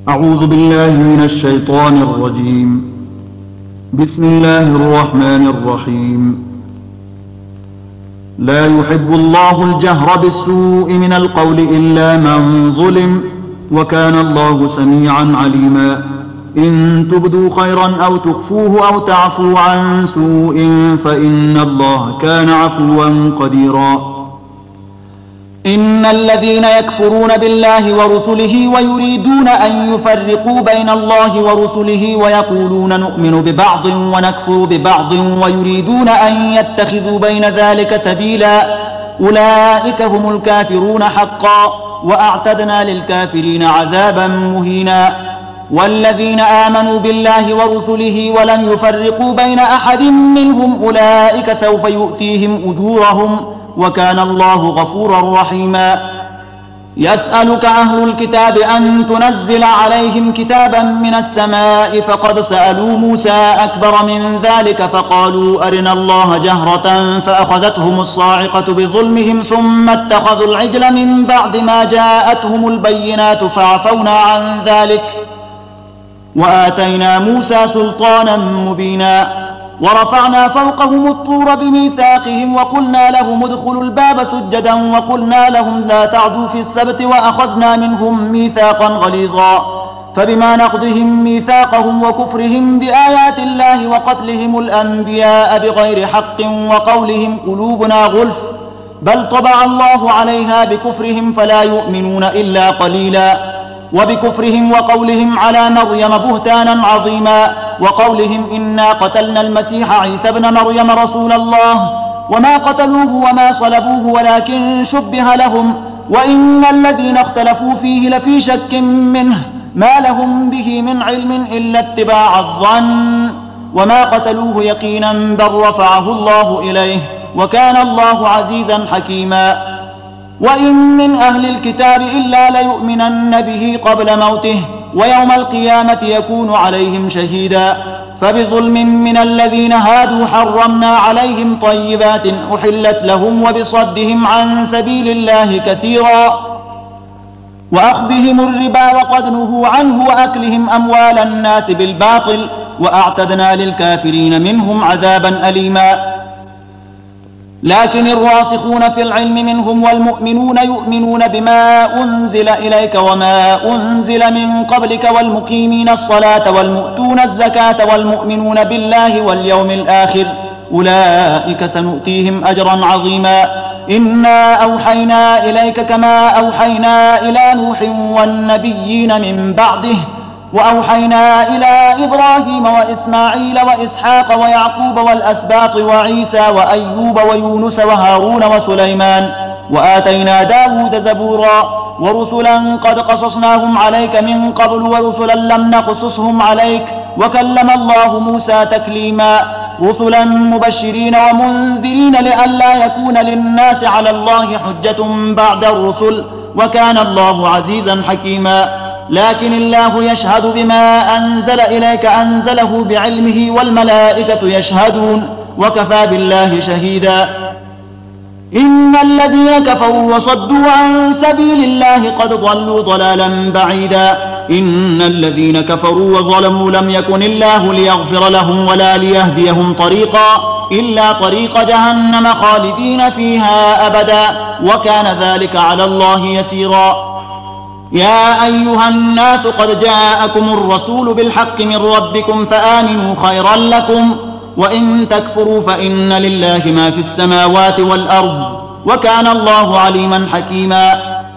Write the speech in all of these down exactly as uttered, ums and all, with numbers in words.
أعوذ بالله من الشيطان الرجيم. بسم الله الرحمن الرحيم. لا يحب الله الجهر بالسوء من القول إلا من ظلم، وكان الله سميعا عليما. إن تبدوا خيرا أو تخفوه أو تعفوا عن سوء فإن الله كان عفوا قديرا. إن الذين يكفرون بالله ورسله ويريدون أن يفرقوا بين الله ورسله ويقولون نؤمن ببعض ونكفر ببعض ويريدون أن يتخذوا بين ذلك سبيلا، أولئك هم الكافرون حقا، وأعتدنا للكافرين عذابا مهينا. والذين آمنوا بالله ورسله ولم يفرقوا بين أحد منهم أولئك سوف يؤتيهم أجورهم، وكان الله غفورا رحيما. يسألك أهل الكتاب أن تنزل عليهم كتابا من السماء، فقد سألوا موسى أكبر من ذلك فقالوا أرنا الله جهرة فأخذتهم الصاعقة بظلمهم ثم اتخذوا العجل من بعد ما جاءتهم البينات فعفونا عن ذلك وآتينا موسى سلطانا مبينا. ورفعنا فوقهم الطور بميثاقهم وقلنا لهم ادخلوا الباب سجدا وقلنا لهم لا تعدوا في السبت وأخذنا منهم ميثاقا غليظا. فبما نقضهم ميثاقهم وكفرهم بآيات الله وقتلهم الأنبياء بغير حق وقولهم قلوبنا غلف بل طبع الله عليها بكفرهم فلا يؤمنون إلا قليلا. وبكفرهم وقولهم على مريم بهتانا عظيما، وقولهم إنا قتلنا المسيح عيسى ابن مريم رسول الله وما قتلوه وما صلبوه ولكن شبه لهم، وإن الذين اختلفوا فيه لفي شك منه ما لهم به من علم إلا اتباع الظن، وما قتلوه يقينا بل رفعه الله إليه، وكان الله عزيزا حكيما. وإن من أهل الكتاب إلا ليؤمنن به قبل موته، ويوم القيامة يكون عليهم شهيدا. فبظلم من الذين هادوا حرمنا عليهم طيبات أحلت لهم وبصدهم عن سبيل الله كثيرا، وأخذهم الربا وقد نهوا عنه وأكلهم أموال الناس بالباطل، وأعتدنا للكافرين منهم عذابا أليما. لكن الراسخون في العلم منهم والمؤمنون يؤمنون بما أنزل إليك وما أنزل من قبلك والمقيمين الصلاة والمؤتون الزكاة والمؤمنون بالله واليوم الآخر أولئك سنؤتيهم أجرا عظيما. إنا أوحينا إليك كما أوحينا إلى نوح والنبيين من بعده، وأوحينا إلى إبراهيم وإسماعيل وإسحاق ويعقوب والأسباط وعيسى وأيوب ويونس وهارون وسليمان، وآتينا داود زبورا. ورسلا قد قصصناهم عليك من قبل ورسلا لم نقصصهم عليك، وكلم الله موسى تكليما. رسلا مبشرين ومنذرين لئلا يكون للناس على الله حجة بعد الرسل، وكان الله عزيزا حكيما. لكن الله يشهد بما أنزل إليك أنزله بعلمه والملائكة يشهدون وكفى بالله شهيدا. إن الذين كفروا وصدوا عن سبيل الله قد ضلوا ضلالا بعيدا. إن الذين كفروا وظلموا لم يكن الله ليغفر لهم ولا ليهديهم طريقا إلا طريق جهنم خالدين فيها أبدا، وكان ذلك على الله يسيرا. يا أيها الناس قد جاءكم الرسول بالحق من ربكم فآمنوا خيرا لكم، وإن تكفروا فإن لله ما في السماوات والأرض، وكان الله عليما حكيما.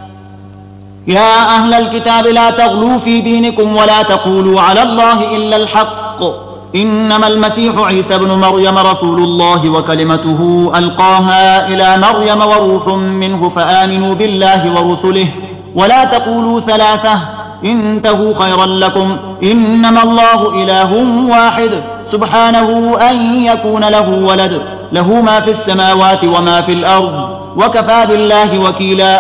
يا أهل الكتاب لا تغلوا في دينكم ولا تقولوا على الله إلا الحق، إنما المسيح عيسى بن مريم رسول الله وكلمته ألقاها إلى مريم وروح منه، فآمنوا بالله ورسله ولا تقولوا ثلاثة انتهوا خيرا لكم، إنما الله إله واحد سبحانه أن يكون له ولد، له ما في السماوات وما في الأرض، وكفى بالله وكيلا.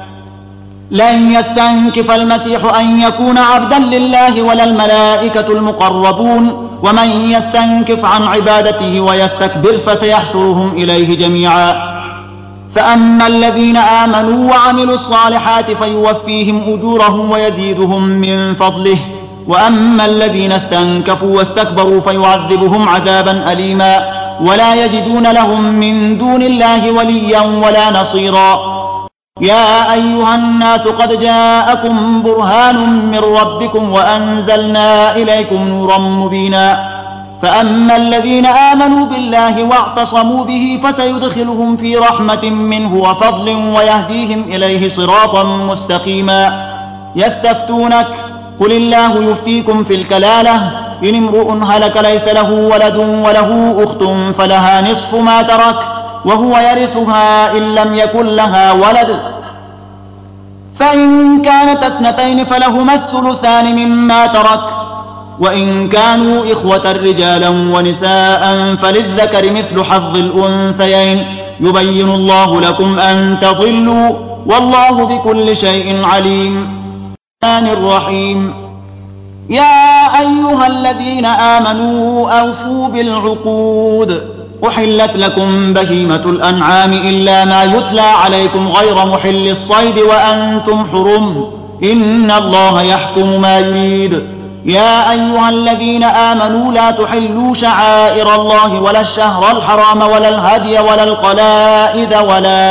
لن يستنكف المسيح أن يكون عبدا لله ولا الملائكة المقربون، ومن يستنكف عن عبادته ويستكبر فسيحشرهم إليه جميعا. فأما الذين آمنوا وعملوا الصالحات فيوفيهم أجورهم ويزيدهم من فضله، وأما الذين استنكفوا واستكبروا فيعذبهم عذابا أليما ولا يجدون لهم من دون الله وليا ولا نصيرا. يا أيها الناس قد جاءكم برهان من ربكم وأنزلنا إليكم نورا مبينا. فأما الذين آمنوا بالله واعتصموا به فسيدخلهم في رحمة منه وفضل ويهديهم إليه صراطا مستقيما. يستفتونك قل الله يفتيكم في الكلالة إن امرؤ هلك ليس له ولد وله أخت فلها نصف ما ترك وهو يرثها إن لم يكن لها ولد، فإن كانت اثنتين فلهما الثلثان مما ترك، وإن كانوا إخوة رجالا ونساء فللذكر مثل حظ الأنثيين يبين الله لكم أن تضلوا والله بكل شيء عليم. الرحمن الرحيم. يا أيها الذين آمنوا أوفوا بالعقود. أحلت لكم بهيمة الأنعام إلا ما يتلى عليكم غير محل الصيد وأنتم حرم إن الله يحكم ما يريد. يا أيها الذين آمنوا لا تحلوا شعائر الله ولا الشهر الحرام ولا الهدي ولا القلائد ولا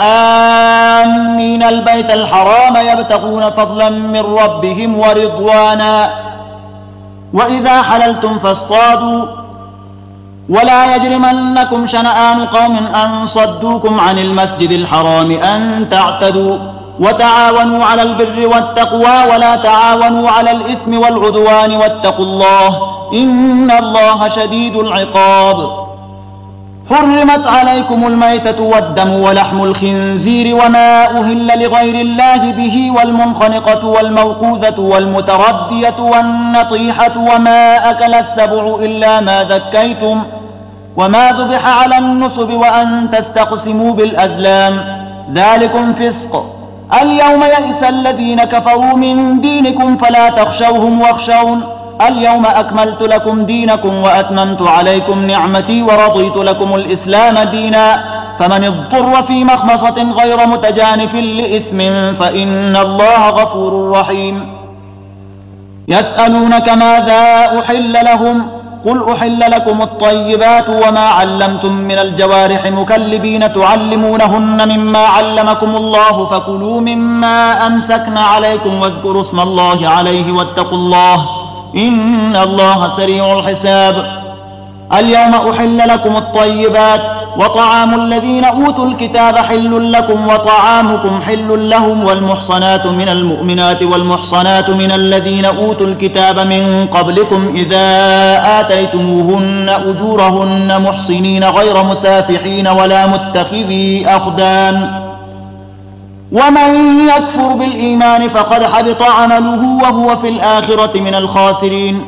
آمين البيت الحرام يبتغون فضلا من ربهم ورضوانا، وإذا حللتم فاصطادوا ولا يجرمنكم شنآن قوم أن صدوكم عن المسجد الحرام أن تعتدوا، وتعاونوا على البر والتقوى ولا تعاونوا على الإثم والعدوان واتقوا الله إن الله شديد العقاب. حرمت عليكم الميتة والدم ولحم الخنزير وما أهل لغير الله به والمنخنقة والموقوذة والمتردية والنطيحة وما أكل السبع إلا ما ذكيتم وما ذبح على النصب وأن تستقسموا بالأزلام ذلكم فسق. اليوم يئس الذين كفروا من دينكم فلا تخشوهم واخشون اليوم أكملت لكم دينكم وأتممت عليكم نعمتي ورضيت لكم الإسلام دينا فمن اضطر في مخمصة غير متجانف لإثم فإن الله غفور رحيم. يسألونك ماذا أحل لهم قل أحل لكم الطيبات وما علمتم من الجوارح مكلبين تعلمونهن مما علمكم الله فكلوا مما أمسكن عليكم واذكروا اسم الله عليه واتقوا الله إن الله سريع الحساب. اليوم أحل لكم الطيبات وطعام الذين أوتوا الكتاب حل لكم وطعامكم حل لهم والمحصنات من المؤمنات والمحصنات من الذين أوتوا الكتاب من قبلكم إذا آتيتموهن أجورهن محصنين غير مسافحين ولا متخذي أخدان ومن يكفر بالإيمان فقد حبط عمله وهو في الآخرة من الخاسرين.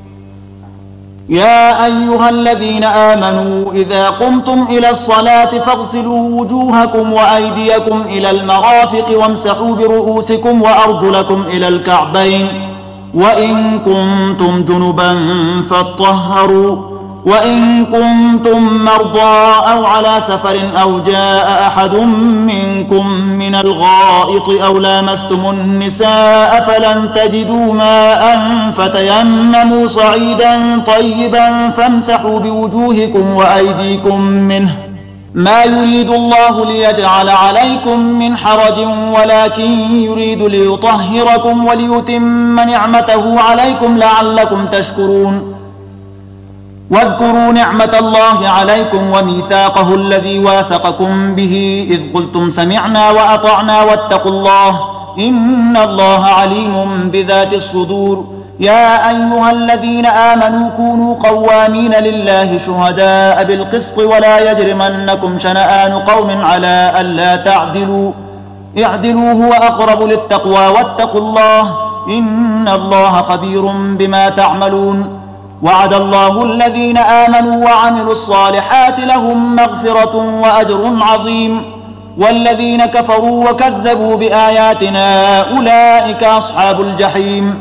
يا أيها الذين آمنوا إذا قمتم إلى الصلاة فاغسلوا وجوهكم وأيديكم إلى المرافق وامسحوا برؤوسكم وأرجلكم إلى الكعبين وإن كنتم جنبا فاطهروا وإن كنتم مرضى أو على سفر أو جاء أحد منكم من الغائط أو لامستم النساء فلم تجدوا ماء فتيمموا صعيدا طيبا فامسحوا بوجوهكم وأيديكم منه ما يريد الله ليجعل عليكم من حرج ولكن يريد ليطهركم وليتم نعمته عليكم لعلكم تشكرون. واذكروا نعمة الله عليكم وميثاقه الذي واثقكم به إذ قلتم سمعنا وأطعنا واتقوا الله إن الله عليم بذات الصدور. يا أيها الذين آمنوا كونوا قوامين لله شهداء بالقسط ولا يجرمنكم شنآن قوم على ألا تعدلوا اعدلوا هو أقرب للتقوى واتقوا الله إن الله خبير بما تعملون. وعد الله الذين آمنوا وعملوا الصالحات لهم مغفرة وأجر عظيم والذين كفروا وكذبوا بآياتنا أولئك أصحاب الجحيم.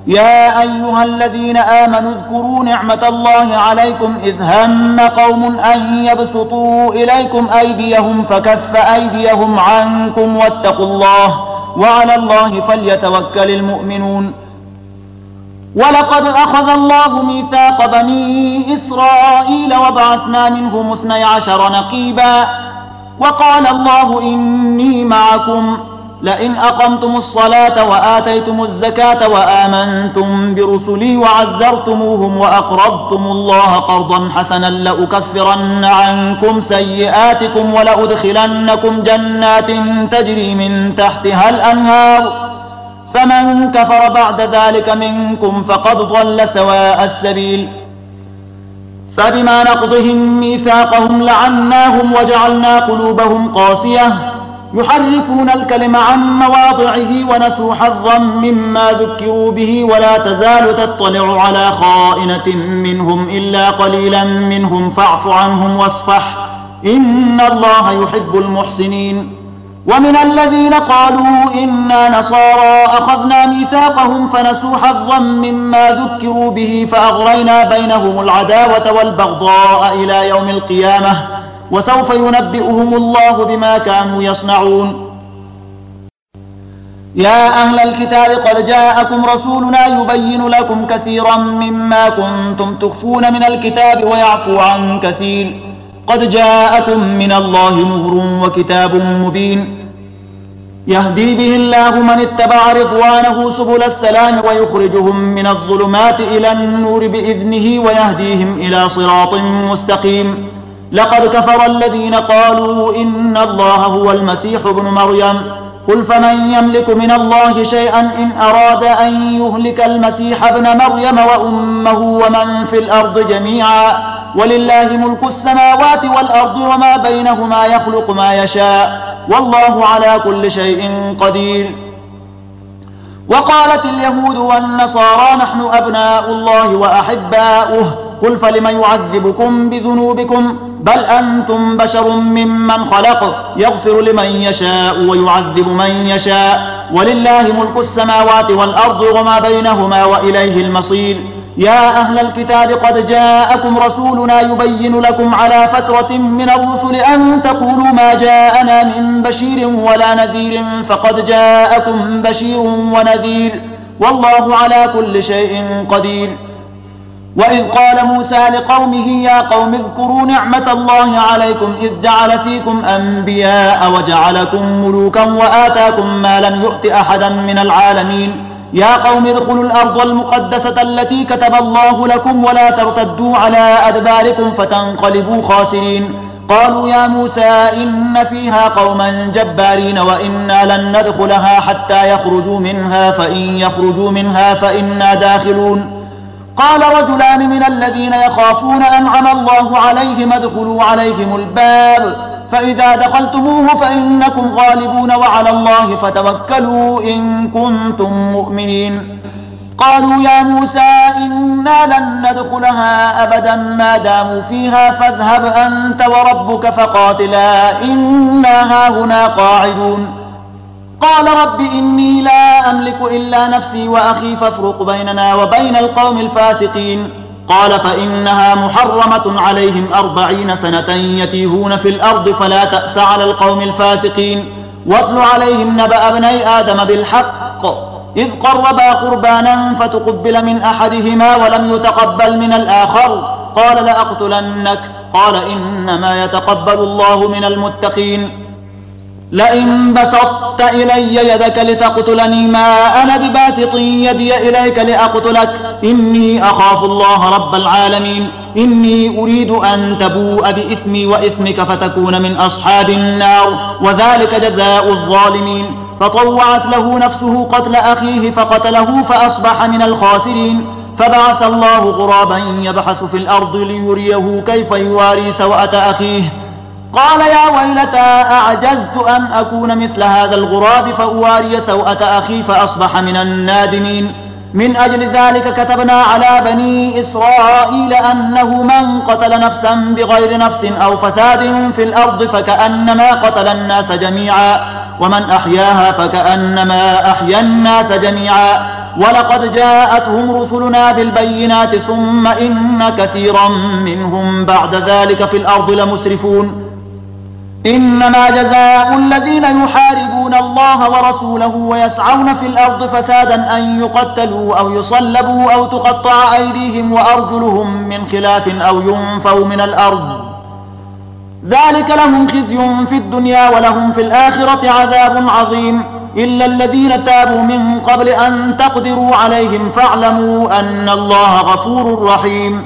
يا أيها الذين آمنوا اذكروا نعمة الله عليكم إذ هم قوم أن يبسطوا إليكم أيديهم فكف أيديهم عنكم واتقوا الله وعلى الله فليتوكل المؤمنون. ولقد أخذ الله ميثاق بني إسرائيل وبعثنا منهم اثني عشر نقيبا وقال الله إني معكم لئن أقمتم الصلاة وآتيتم الزكاة وآمنتم برسلي وعزرتموهم وأقرضتم الله قرضا حسنا لأكفرن عنكم سيئاتكم ولأدخلنكم جنات تجري من تحتها الأنهار فمن كفر بعد ذلك منكم فقد ضل سواء السبيل. فبما نقضهم ميثاقهم لعناهم وجعلنا قلوبهم قاسية يحرفون الكلم عن مواضعه ونسوا حظا مما ذكروا به ولا تزال تطلع على خائنة منهم إلا قليلا منهم فاعف عنهم واصفح إن الله يحب المحسنين. ومن الذين قالوا إنا نصارى أخذنا ميثاقهم فنسوا حظا مما ذكروا به فأغرينا بينهم العداوة والبغضاء إلى يوم القيامة وسوف ينبئهم الله بما كانوا يصنعون. يا أهل الكتاب قد جاءكم رسولنا يبين لكم كثيرا مما كنتم تخفون من الكتاب ويعفو عن كثير قد جاءكم من الله نور وكتاب مبين يهدي به الله من اتبع رضوانه سبل السلام ويخرجهم من الظلمات إلى النور بإذنه ويهديهم إلى صراط مستقيم. لقد كفر الذين قالوا إن الله هو المسيح ابن مريم قل فمن يملك من الله شيئا إن أراد أن يهلك المسيح ابن مريم وأمه ومن في الأرض جميعا ولله ملك السماوات والأرض وما بينهما يخلق ما يشاء والله على كل شيء قدير. وقالت اليهود والنصارى نحن أبناء الله وأحباؤه قل فلم يعذبكم بذنوبكم بل أنتم بشر ممن خلق يغفر لمن يشاء ويعذب من يشاء ولله ملك السماوات والأرض وما بينهما وإليه المصير. يا أهل الكتاب قد جاءكم رسولنا يبين لكم على فترة من الرسل أن تقولوا ما جاءنا من بشير ولا نذير فقد جاءكم بشير ونذير والله على كل شيء قدير. وإذ قال موسى لقومه يا قوم اذكروا نعمة الله عليكم إذ جعل فيكم أنبياء وجعلكم ملوكا وآتاكم ما لم يؤت أحدا من العالمين يا قوم ادخلوا الأرض المقدسة التي كتب الله لكم ولا ترتدوا على أدباركم فتنقلبوا خاسرين. قالوا يا موسى إن فيها قوما جبارين وإنا لن ندخلها حتى يخرجوا منها فإن يخرجوا منها فإنا داخلون. قال رجلان من الذين يخافون أنعم الله عليهم ادخلوا عليهم الباب فإذا دخلتموه فإنكم غالبون وعلى الله فتوكلوا إن كنتم مؤمنين. قالوا يا موسى إنا لن ندخلها أبدا ما داموا فيها فاذهب أنت وربك فقاتلا إنا هاهنا قاعدون. قال رب إني لا أملك إلا نفسي وأخي فافرق بيننا وبين القوم الفاسقين. قال فإنها محرمة عليهم أربعين سنة يتيهون في الأرض فلا تأس على القوم الفاسقين. واتل عليهم نبأ ابني آدم بالحق إذ قربا قربانا فتقبل من أحدهما ولم يتقبل من الآخر قال لأقتلنك قال إنما يتقبل الله من المتقين. لئن بسطت إلي يدك لتقتلني ما أنا بباسط يدي إليك لأقتلك إني أخاف الله رب العالمين. إني أريد أن تبوء بإثمي وإثمك فتكون من أصحاب النار وذلك جزاء الظالمين. فطوعت له نفسه قتل أخيه فقتله فأصبح من الخاسرين. فبعث الله غرابا يبحث في الأرض ليريه كيف يواري سوءة أخيه قال يا ويلتى أعجزت أن أكون مثل هذا الغراب فأواري سوءة أخي فأصبح من النادمين. من أجل ذلك كتبنا على بني إسرائيل أنه من قتل نفسا بغير نفس أو فساد في الأرض فكأنما قتل الناس جميعا ومن أحياها فكأنما أحيا الناس جميعا ولقد جاءتهم رسلنا بالبينات ثم إن كثيرا منهم بعد ذلك في الأرض لمسرفون إنما جزاء الذين يحاربون الله ورسوله ويسعون في الأرض فسادا أن يقتلوا أو يصلبوا أو تقطع أيديهم وأرجلهم من خلاف أو ينفوا من الأرض ذلك لهم خزي في الدنيا ولهم في الآخرة عذاب عظيم إلا الذين تابوا من قبل أن تقدروا عليهم فاعلموا أن الله غفور رحيم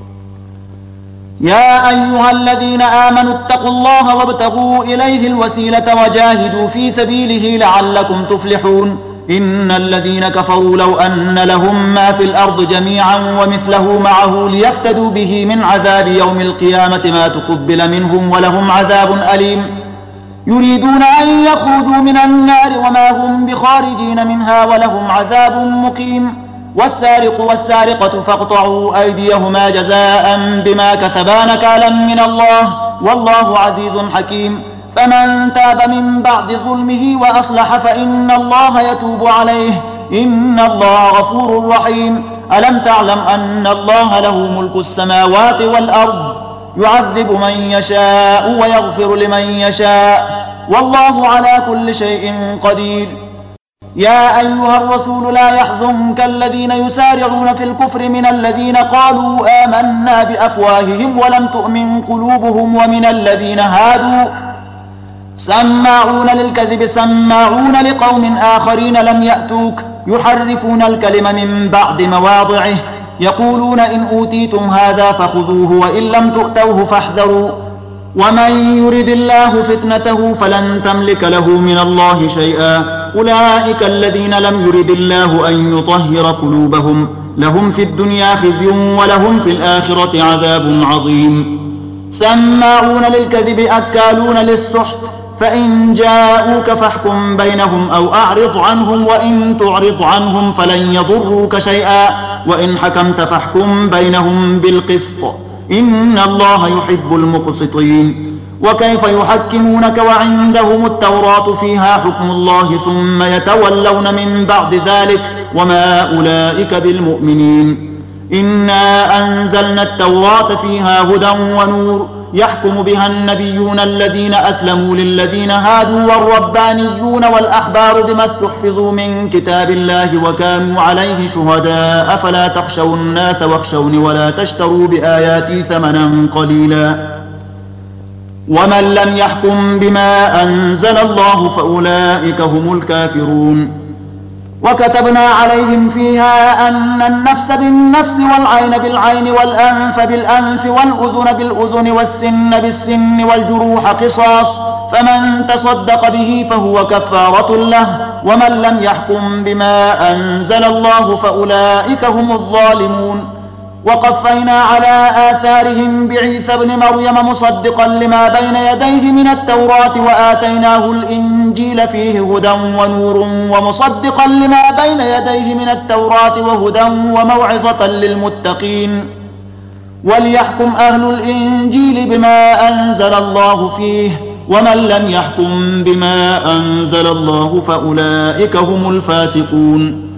يا أيها الذين آمنوا اتقوا الله وابتغوا إليه الوسيلة وجاهدوا في سبيله لعلكم تفلحون إن الذين كفروا لو أن لهم ما في الأرض جميعا ومثله معه ليفتدوا به من عذاب يوم القيامة ما تقبل منهم ولهم عذاب أليم يريدون أن يخرجوا من النار وما هم بخارجين منها ولهم عذاب مقيم والسارق والسارقة فاقطعوا أيديهما جزاء بما كسبا نكالا من الله والله عزيز حكيم فمن تاب من بعد ظلمه وأصلح فإن الله يتوب عليه إن الله غفور رحيم ألم تعلم أن الله له ملك السماوات والأرض يعذب من يشاء ويغفر لمن يشاء والله على كل شيء قدير يا أيها الرسول لا يحزنك الذين يسارعون في الكفر من الذين قالوا آمنا بأفواههم ولم تؤمن قلوبهم ومن الذين هادوا سماعون للكذب سماعون لقوم آخرين لم يأتوك يحرفون الكلم من بعد مواضعه يقولون إن أوتيتم هذا فخذوه وإن لم تؤتوه فاحذروا ومن يرد الله فتنته فلن تملك له من الله شيئا أولئك الذين لم يرد الله أن يطهر قلوبهم لهم في الدنيا خزي ولهم في الآخرة عذاب عظيم سماعون للكذب أكالون للسحت فإن جاءوك فاحكم بينهم أو أعرض عنهم وإن تعرض عنهم فلن يضروك شيئا وإن حكمت فاحكم بينهم بالقسط إن الله يحب المقسطين وكيف يحكمونك وعندهم التوراة فيها حكم الله ثم يتولون من بعد ذلك وما أولئك بالمؤمنين إنا أنزلنا التوراة فيها هدى ونور يحكم بها النبيون الذين أسلموا للذين هادوا والربانيون والأحبار بما استحفظوا من كتاب الله وكانوا عليه شهداء فلا تخشوا الناس واخشوني ولا تشتروا بآياتي ثمنا قليلا ومن لم يحكم بما أنزل الله فأولئك هم الكافرون وكتبنا عليهم فيها أن النفس بالنفس والعين بالعين والأنف بالأنف والأذن بالأذن والسن بالسن والجروح قصاص فمن تصدق به فهو كفارة له ومن لم يحكم بما أنزل الله فأولئك هم الظالمون وقفينا على آثارهم بعيسى بن مريم مصدقا لما بين يديه من التوراة وآتيناه الإنجيل فيه هدى ونور ومصدقا لما بين يديه من التوراة وهدى وموعظة للمتقين وليحكم أهل الإنجيل بما أنزل الله فيه ومن لم يحكم بما أنزل الله فأولئك هم الفاسقون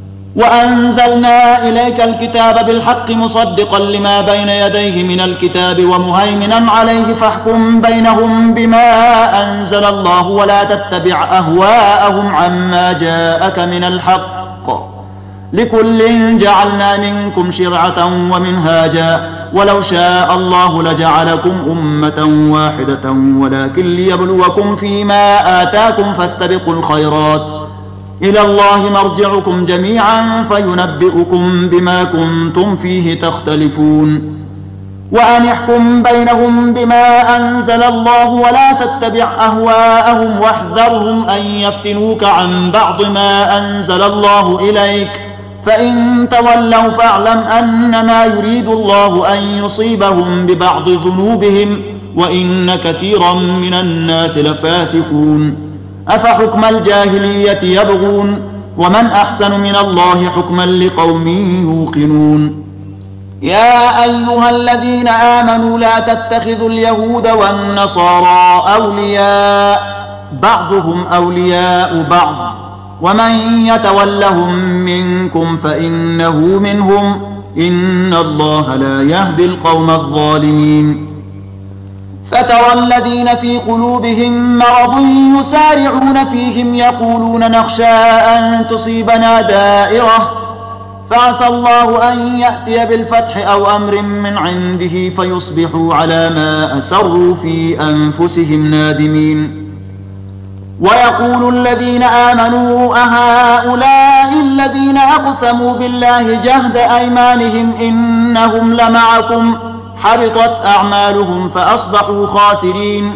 وأنزلنا إليك الكتاب بالحق مصدقا لما بين يديه من الكتاب ومهيمنا عليه فاحكم بينهم بما أنزل الله ولا تتبع أهواءهم عما جاءك من الحق لكل جعلنا منكم شرعة ومنهاجا ولو شاء الله لجعلكم أمة واحدة ولكن ليبلوكم فيما آتاكم فاستبقوا الخيرات إلى الله مرجعكم جميعا فينبئكم بما كنتم فيه تختلفون وأن يحكم بينهم بما أنزل الله ولا تتبع أهواءهم واحذرهم أن يفتنوك عن بعض ما أنزل الله إليك فإن تولوا فاعلم أنما يريد الله أن يصيبهم ببعض ذنوبهم وإن كثيرا من الناس لفاسقون أفحكم الجاهلية يبغون ومن أحسن من الله حكما لقوم يوقنون يا أيها الذين آمنوا لا تتخذوا اليهود والنصارى أولياء بعضهم أولياء بعض ومن يتولهم منكم فإنه منهم إن الله لا يهدي القوم الظالمين فترى الذين في قلوبهم مرض يسارعون فيهم يقولون نخشى أن تصيبنا دائرة فعسى الله أن يأتي بالفتح أو أمر من عنده فيصبحوا على ما أسروا في أنفسهم نادمين ويقول الذين آمنوا أهؤلاء الذين أقسموا بالله جهد أيمانهم إنهم لمعكم حبطت أعمالهم فأصبحوا خاسرين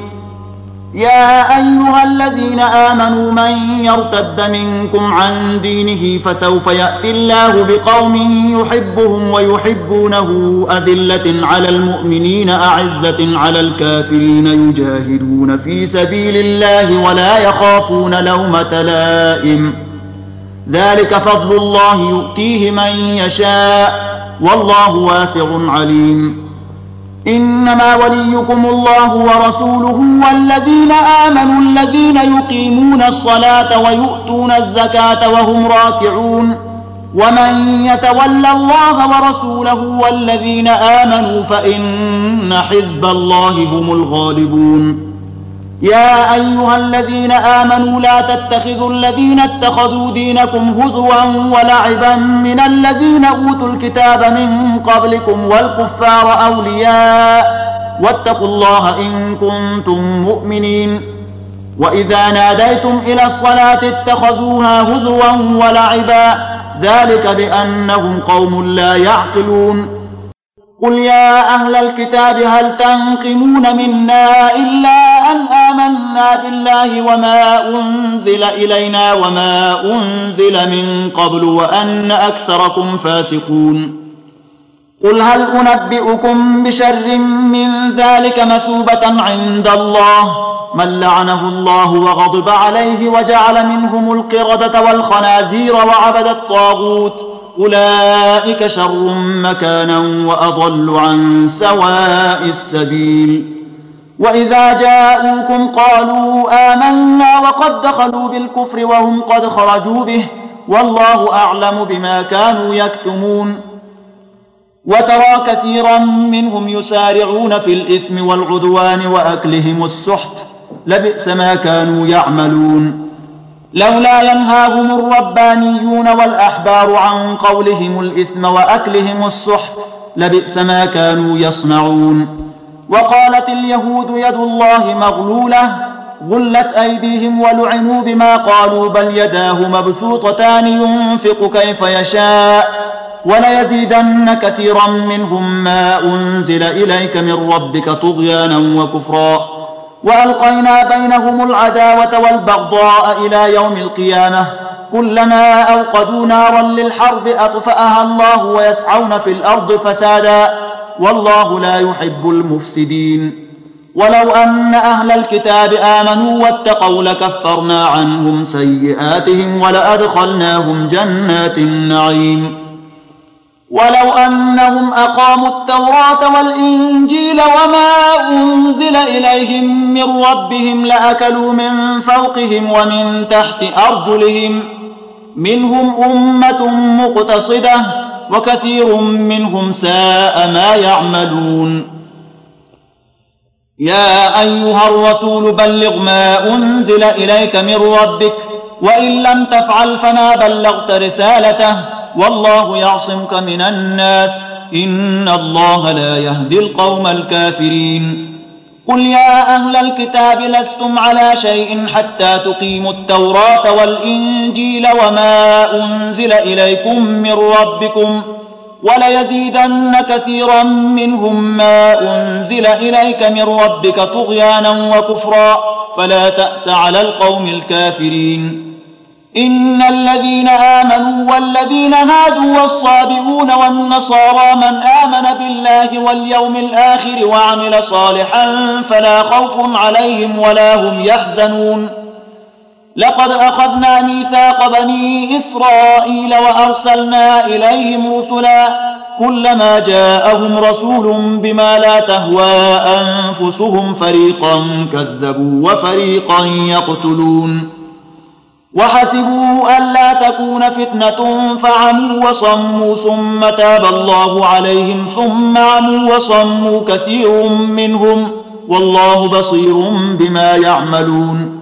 يا أيها الذين آمنوا من يرتد منكم عن دينه فسوف يأتي الله بقوم يحبهم ويحبونه أذلة على المؤمنين أعزة على الكافرين يجاهدون في سبيل الله ولا يخافون لومة لائم ذلك فضل الله يؤتيه من يشاء والله واسع عليم إنما وليكم الله ورسوله والذين آمنوا الذين يقيمون الصلاة ويؤتون الزكاة وهم راكعون ومن يتول الله ورسوله والذين آمنوا فإن حزب الله هم الغالبون يا أيها الذين آمنوا لا تتخذوا الذين اتخذوا دينكم هزوا ولعبا من الذين أوتوا الكتاب من قبلكم والكفار أولياء واتقوا الله إن كنتم مؤمنين وإذا ناديتم إلى الصلاة اتخذوها هزوا ولعبا ذلك بأنهم قوم لا يعقلون قل يا أهل الكتاب هل تنقمون منا إلا أن آمنا بالله وما أنزل إلينا وما أنزل من قبل وأن أكثركم فاسقون قل هل أنبئكم بشر من ذلك مثوبة عند الله من لعنه الله وغضب عليه وجعل منهم القردة والخنازير وعبد الطاغوت أولئك شر مكانا وأضل عن سواء السبيل وإذا جاءوكم قالوا آمنا وقد دخلوا بالكفر وهم قد خرجوا به والله أعلم بما كانوا يكتمون وترى كثيرا منهم يسارعون في الإثم والعدوان وأكلهم السحت لبئس ما كانوا يعملون لولا ينهاهم الربانيون والأحبار عن قولهم الإثم وأكلهم السحت لبئس ما كانوا يصنعون وقالت اليهود يد الله مغلولة غلت أيديهم ولعنوا بما قالوا بل يداه مبسوطتان ينفق كيف يشاء وليزيدن كثيرا منهم ما أنزل إليك من ربك طغيانا وكفرا وألقينا بينهم العداوة والبغضاء إلى يوم القيامة كلما أوقدوا نارا للحرب أطفأها الله ويسعون في الأرض فسادا والله لا يحب المفسدين ولو أن أهل الكتاب آمنوا واتقوا لكفرنا عنهم سيئاتهم ولأدخلناهم جنات النعيم ولو أنهم أقاموا التوراة والإنجيل وما أنزل إليهم من ربهم لأكلوا من فوقهم ومن تحت أرجلهم منهم أمة مقتصدة وكثير منهم ساء ما يعملون يا أيها الرسول بلغ ما أنزل إليك من ربك وإن لم تفعل فما بلغت رسالته والله يعصمك من الناس إن الله لا يهدي القوم الكافرين قل يا أهل الكتاب لستم على شيء حتى تقيموا التوراة والإنجيل وما أنزل إليكم من ربكم وليزيدن كثيرا منهم ما أنزل إليك من ربك طغيانا وكفرا فلا تأس على القوم الكافرين إن الذين آمنوا والذين هادوا والصابئون والنصارى من آمن بالله واليوم الآخر وعمل صالحا فلا خوف عليهم ولا هم يحزنون لقد أخذنا ميثاق بني إسرائيل وأرسلنا إليهم رسلا كلما جاءهم رسول بما لا تهوى أنفسهم فريقا كذبوا وفريقا يقتلون وحسبوا ألا تكون فتنة فعموا وصموا ثم تاب الله عليهم ثم عموا وصموا كثير منهم والله بصير بما يعملون.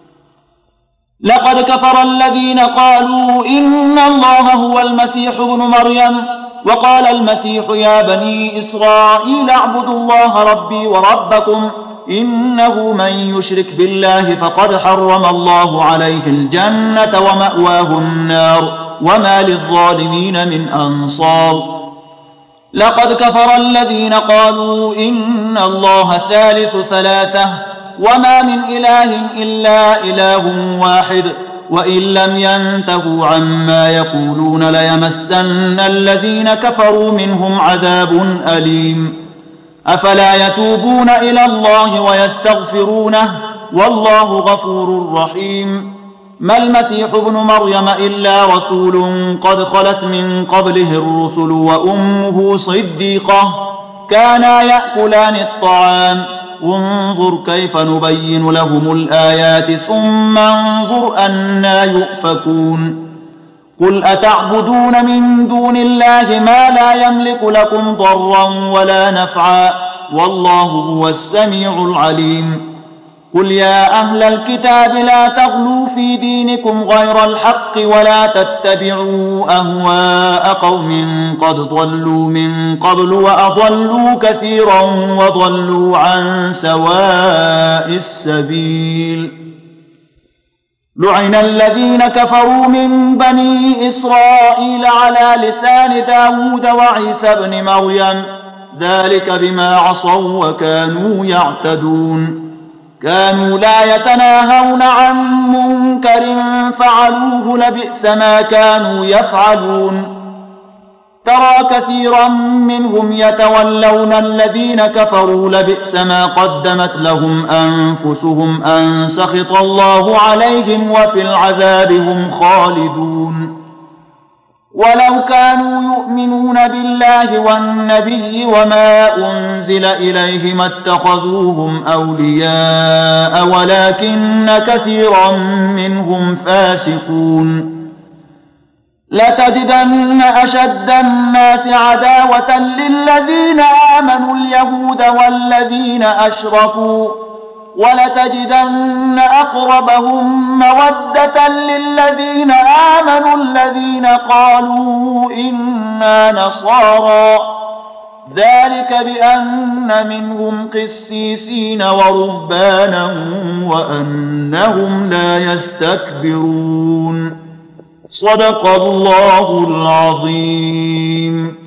لقد كفر الذين قالوا إن الله هو المسيح ابن مريم وقال المسيح يا بني إسرائيل اعبدوا الله ربي وربكم إنه من يشرك بالله فقد حرم الله عليه الجنة ومأواه النار وما للظالمين من أنصار. لقد كفر الذين قالوا إن الله ثالث ثلاثة وما من إله إلا إله واحد وإن لم ينتهوا عما يقولون ليمسن الذين كفروا منهم عذاب أليم. أفلا يتوبون إلى الله ويستغفرونه والله غفور رحيم. ما المسيح ابن مريم إلا رسول قد خلت من قبله الرسل وأمه صديقة كانا يأكلان الطعام انظر كيف نبين لهم الآيات ثم انظر أنى يؤفكون. قل أتعبدون من دون الله ما لا يملك لكم ضرا ولا نفعا والله هو السميع العليم. قل يا أهل الكتاب لا تغلوا في دينكم غير الحق ولا تتبعوا أهواء قوم قد ضلوا من قبل وأضلوا كثيرا وضلوا عن سواء السبيل. لعن الذين كفروا من بني إسرائيل على لسان داود وعيسى بن مريم ذلك بما عصوا وكانوا يعتدون. كانوا لا يتناهون عن منكر فعلوه لبئس ما كانوا يفعلون. ترى كثيرا منهم يتولون الذين كفروا لبئس ما قدمت لهم أنفسهم أن سخط الله عليهم وفي العذاب هم خالدون. ولو كانوا يؤمنون بالله والنبي وما أنزل إليه ما اتخذوهم أولياء ولكن كثيرا منهم فاسقون. لتجدن أشد الناس عداوة للذين آمنوا اليهود والذين أشركوا ولتجدن أقربهم مودة للذين آمنوا الذين قالوا إنا نصارى ذلك بأن منهم قسيسين ورهبانا وأنهم لا يستكبرون. صدق الله العظيم.